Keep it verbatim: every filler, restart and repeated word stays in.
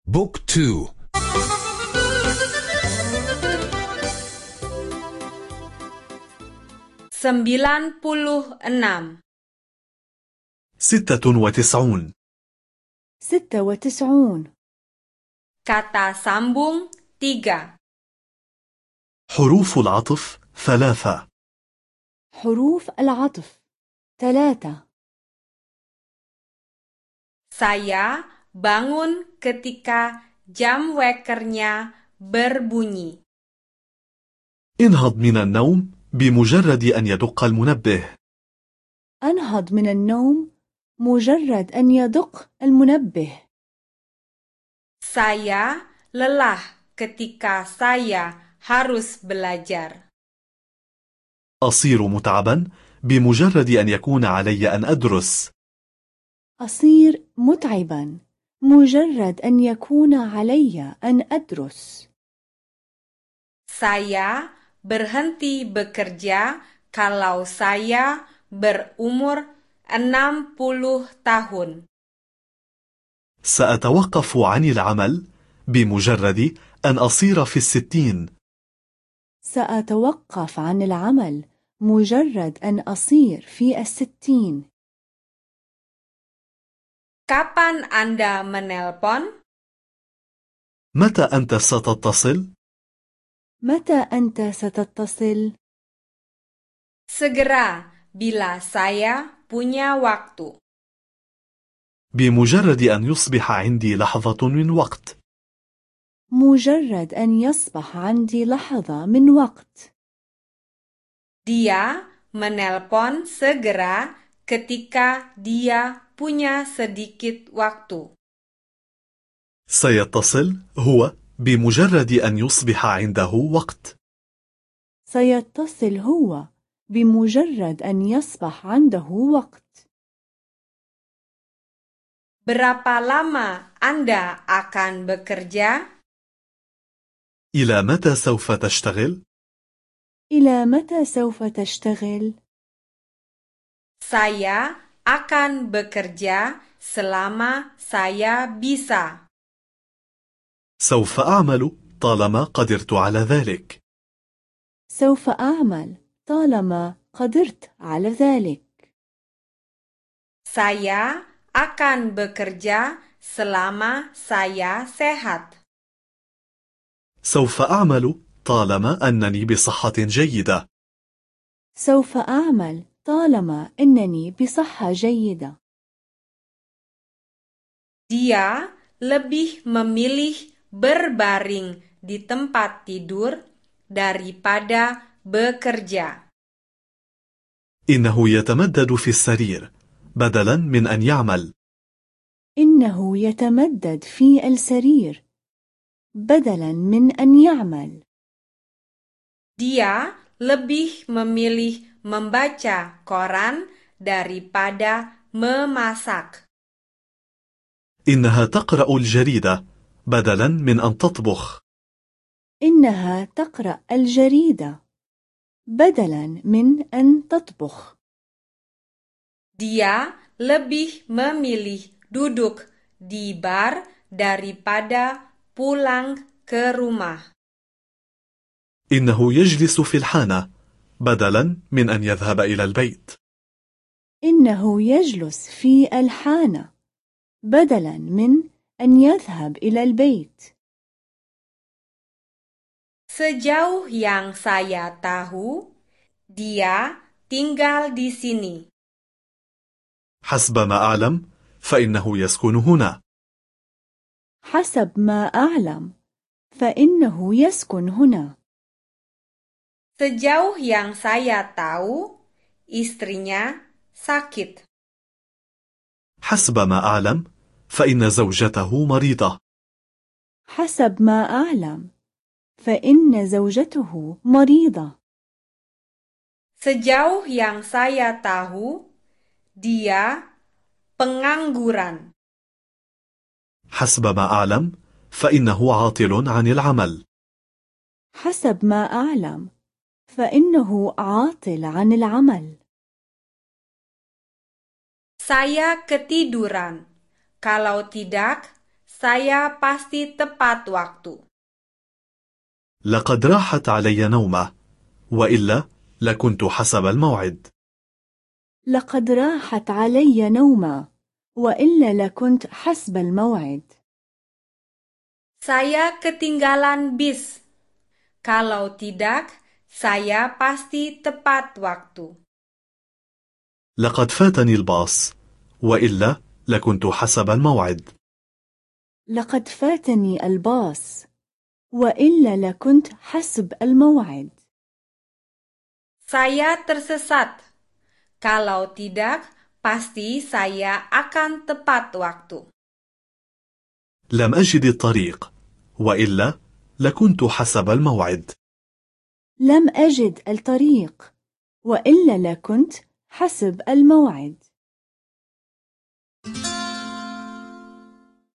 بوك تو. Sembilan puluh enam. ستة وتسعون. ستة وتسعون. Kata sambung tiga. حروف العطف ثلاثة. حروف العطف ثلاثة. Saya bangun ketika jam wekernya berbunyi. انهض من النوم بمجرد أن يدق المنبه. أنهض من النوم مجرد أن يدق المنبه. Saya lelah ketika saya harus belajar. أصير متعبا بمجرد أن يكون علي أن أدرس. أصير متعبا مجرد أن يكون علي أن أدرس. Saya berhenti bekerja kalau saya berumur enam puluh tahun. سأتوقف عن العمل بمجرد أن أصير في الستين. سأتوقف عن العمل مجرد أن أصير في الستين. Kapan Anda menelpon? متى أنت ستتصل؟ متى أنت ستتصل؟ Segera, bila saya punya waktu. بمجرد أن يصبح عندي لحظة من وقت. مجرد أن يصبح عندي لحظة من وقت. Dia menelpon segera ketika dia punya sedikit waktu. سيتصل هو بمجرد أن يصبح عنده وقت. سيتصل هو بمجرد أن يصبح عنده وقت. Berapa lama Anda akan bekerja? إلى متى سوف تشتغل؟ إلى متى سوف تشتغل؟ Saya akan bekerja selama saya bisa. سوف أعمل طالما قدرت على ذلك. سوف أعمل طالما قدرت على ذلك. Saya akan bekerja selama saya sehat. سوف أعمل طالما أنني بصحة جيدة. سوف أعمل طالما أنني بصحة جيدة. Dia lebih memilih berbaring di tempat tidur daripada bekerja. إنه يتمدد في السرير بدلا من أن يعمل. إنه يتمدد في السرير بدلا من أن يعمل. Dia lebih memilih membaca koran daripada memasak. إنها تقرأ الجريدة بدلا من أن تطبخ. إنها تقرأ الجريدة بدلا من أن تطبخ. Dia lebih memilih duduk di bar daripada pulang ke rumah. إنه يجلس في الحانة بدلا من أن يذهب إلى البيت. إنه يجلس في الحانة بدلا من أن يذهب إلى البيت. Sejauh yang saya tahu, dia tinggal di sini. حسب ما أعلم فإنه يسكن هنا. حسب ما أعلم فإنه يسكن هنا. Sejauh yang saya tahu, istrinya sakit. حسب ما أعلم فإن زوجته مريضة. حسب ما أعلم فإن زوجته مريضة. Sejauh yang saya tahu, dia pengangguran. حسب ما أعلم فإنه عاطل عن العمل. حسب ما أعلم فإنه عاطل عن العمل. Saya ketiduran. Kalau tidak, Saya pasti tepat waktu. لقد راحت علي نومة، وإلا لكنت حسب الموعد. لقد راحت علي نومة، وإلا لكنت حسب الموعد. Saya ketinggalan bis. Kalau tidak, saya pasti tepat waktu. لقد فاتني الباص، وإلا لكنت حسب الموعد. لقد فاتني الباص، وإلا لكنت حسب الموعد. Saya tersesat. Kalau tidak, pasti saya akan tepat waktu. لم أجد الطريق، وإلا لكنت حسب الموعد. لم أجد الطريق، وإلا لكنت حسب الموعد.